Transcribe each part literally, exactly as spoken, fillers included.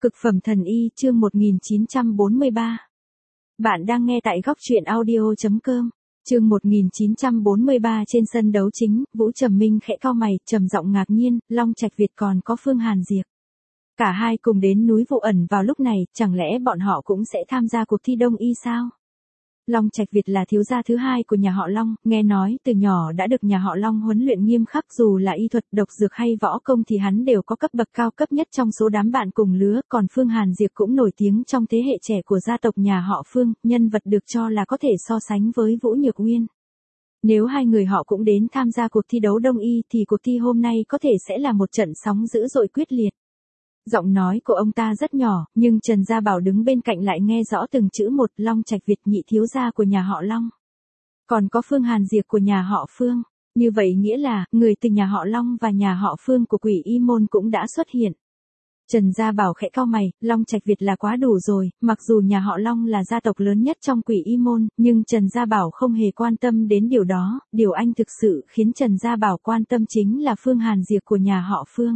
Cực phẩm thần y chương một nghìn chín trăm bốn mươi ba. Bạn đang nghe tại góc truyện audio chấm com. Chương một nghìn chín trăm bốn mươi ba. Trên sân đấu chính, Vũ Trầm Minh khẽ cau mày, trầm giọng ngạc nhiên, Long Trạch Việt còn có Phương Hàn Diệp. Cả hai cùng đến núi Vụ Ẩn vào lúc này, chẳng lẽ bọn họ cũng sẽ tham gia cuộc thi đông y sao? Long Trạch Việt là thiếu gia thứ hai của nhà họ Long, nghe nói từ nhỏ đã được nhà họ Long huấn luyện nghiêm khắc, dù là y thuật, độc dược hay võ công thì hắn đều có cấp bậc cao cấp nhất trong số đám bạn cùng lứa, còn Phương Hàn Diệp cũng nổi tiếng trong thế hệ trẻ của gia tộc nhà họ Phương, nhân vật được cho là có thể so sánh với Vũ Nhược Uyên. Nếu hai người họ cũng đến tham gia cuộc thi đấu đông y thì cuộc thi hôm nay có thể sẽ là một trận sóng dữ dội quyết liệt. Giọng nói của ông ta rất nhỏ, nhưng Trần Gia Bảo đứng bên cạnh lại nghe rõ từng chữ một. Long Trạch Việt, nhị thiếu gia của nhà họ Long. Còn có Phương Hàn Diệp của nhà họ Phương. Như vậy nghĩa là, người từ nhà họ Long và nhà họ Phương của Quỷ Y Môn cũng đã xuất hiện. Trần Gia Bảo khẽ cau mày, Long Trạch Việt là quá đủ rồi, mặc dù nhà họ Long là gia tộc lớn nhất trong Quỷ Y Môn, nhưng Trần Gia Bảo không hề quan tâm đến điều đó, điều anh thực sự khiến Trần Gia Bảo quan tâm chính là Phương Hàn Diệp của nhà họ Phương.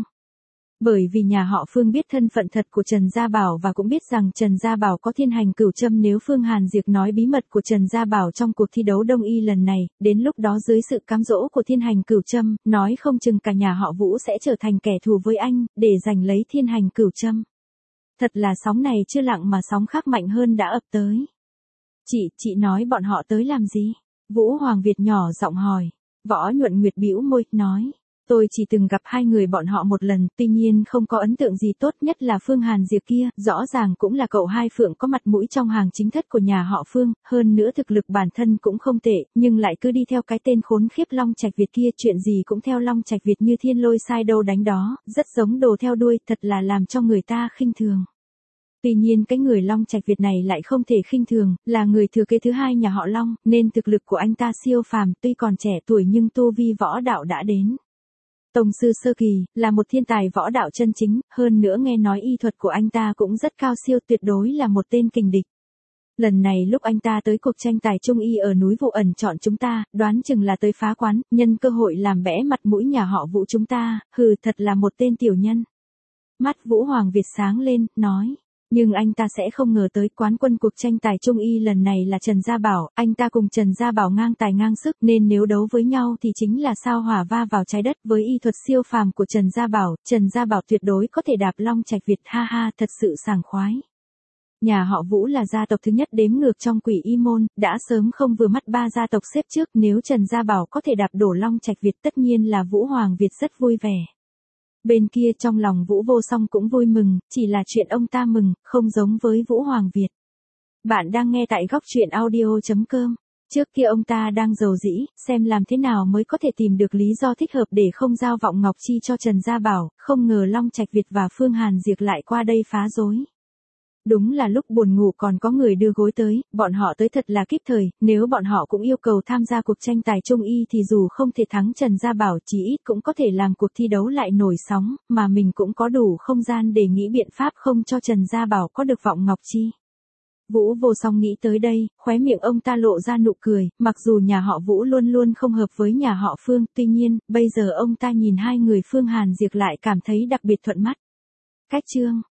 Bởi vì nhà họ Phương biết thân phận thật của Trần Gia Bảo và cũng biết rằng Trần Gia Bảo có thiên hành cửu châm, nếu Phương Hàn Diệp nói bí mật của Trần Gia Bảo trong cuộc thi đấu đông y lần này, đến lúc đó dưới sự cám dỗ của thiên hành cửu châm, nói không chừng cả nhà họ Vũ sẽ trở thành kẻ thù với anh, để giành lấy thiên hành cửu châm. Thật là sóng này chưa lặng mà sóng khác mạnh hơn đã ập tới. Chị, chị nói bọn họ tới làm gì? Vũ Hoàng Việt nhỏ giọng hỏi. Võ Nhuận Nguyệt bĩu môi, nói. Tôi chỉ từng gặp hai người bọn họ một lần, tuy nhiên không có ấn tượng gì tốt, nhất là Phương Hàn Diệp kia, rõ ràng cũng là cậu hai Phượng có mặt mũi trong hàng chính thất của nhà họ Phương, hơn nữa thực lực bản thân cũng không tệ, nhưng lại cứ đi theo cái tên khốn khiếp Long Trạch Việt kia, chuyện gì cũng theo Long Trạch Việt như thiên lôi sai đâu đánh đó, rất giống đồ theo đuôi, thật là làm cho người ta khinh thường. Tuy nhiên cái người Long Trạch Việt này lại không thể khinh thường, là người thừa kế thứ hai nhà họ Long, nên thực lực của anh ta siêu phàm, tuy còn trẻ tuổi nhưng tu vi võ đạo đã đến tông sư sơ kỳ, là một thiên tài võ đạo chân chính, hơn nữa nghe nói y thuật của anh ta cũng rất cao siêu, tuyệt đối là một tên kình địch. Lần này lúc anh ta tới cuộc tranh tài trung y ở núi Vụ Ẩn chọn chúng ta, đoán chừng là tới phá quán, nhân cơ hội làm bẽ mặt mũi nhà họ Vũ chúng ta, hừ, thật là một tên tiểu nhân. Mắt Vũ Hoàng Việt sáng lên, nói. Nhưng anh ta sẽ không ngờ tới quán quân cuộc tranh tài trung y lần này là Trần Gia Bảo, anh ta cùng Trần Gia Bảo ngang tài ngang sức nên nếu đấu với nhau thì chính là sao hỏa va vào trái đất. Với y thuật siêu phàm của Trần Gia Bảo, Trần Gia Bảo tuyệt đối có thể đạp Long Trạch Việt, ha ha, thật sự sảng khoái. Nhà họ Vũ là gia tộc thứ nhất đếm ngược trong Quỷ Y Môn, đã sớm không vừa mắt ba gia tộc xếp trước, nếu Trần Gia Bảo có thể đạp đổ Long Trạch Việt tất nhiên là Vũ Hoàng Việt rất vui vẻ. Bên kia trong lòng Vũ Vô Song cũng vui mừng, chỉ là chuyện ông ta mừng, không giống với Vũ Hoàng Việt. Bạn đang nghe tại góc truyện audio chấm com. Trước kia ông ta đang rầu rĩ, xem làm thế nào mới có thể tìm được lý do thích hợp để không giao vọng ngọc chi cho Trần Gia Bảo, không ngờ Long Trạch Việt và Phương Hàn Diệp lại qua đây phá rối. Đúng là lúc buồn ngủ còn có người đưa gối tới, bọn họ tới thật là kịp thời, nếu bọn họ cũng yêu cầu tham gia cuộc tranh tài trung y thì dù không thể thắng Trần Gia Bảo chí ít cũng có thể làm cuộc thi đấu lại nổi sóng, mà mình cũng có đủ không gian để nghĩ biện pháp không cho Trần Gia Bảo có được vọng ngọc chi. Vũ Vô Song nghĩ tới đây, khóe miệng ông ta lộ ra nụ cười, mặc dù nhà họ Vũ luôn luôn không hợp với nhà họ Phương, tuy nhiên, bây giờ ông ta nhìn hai người Phương Hàn Diệp lại cảm thấy đặc biệt thuận mắt. Cách chương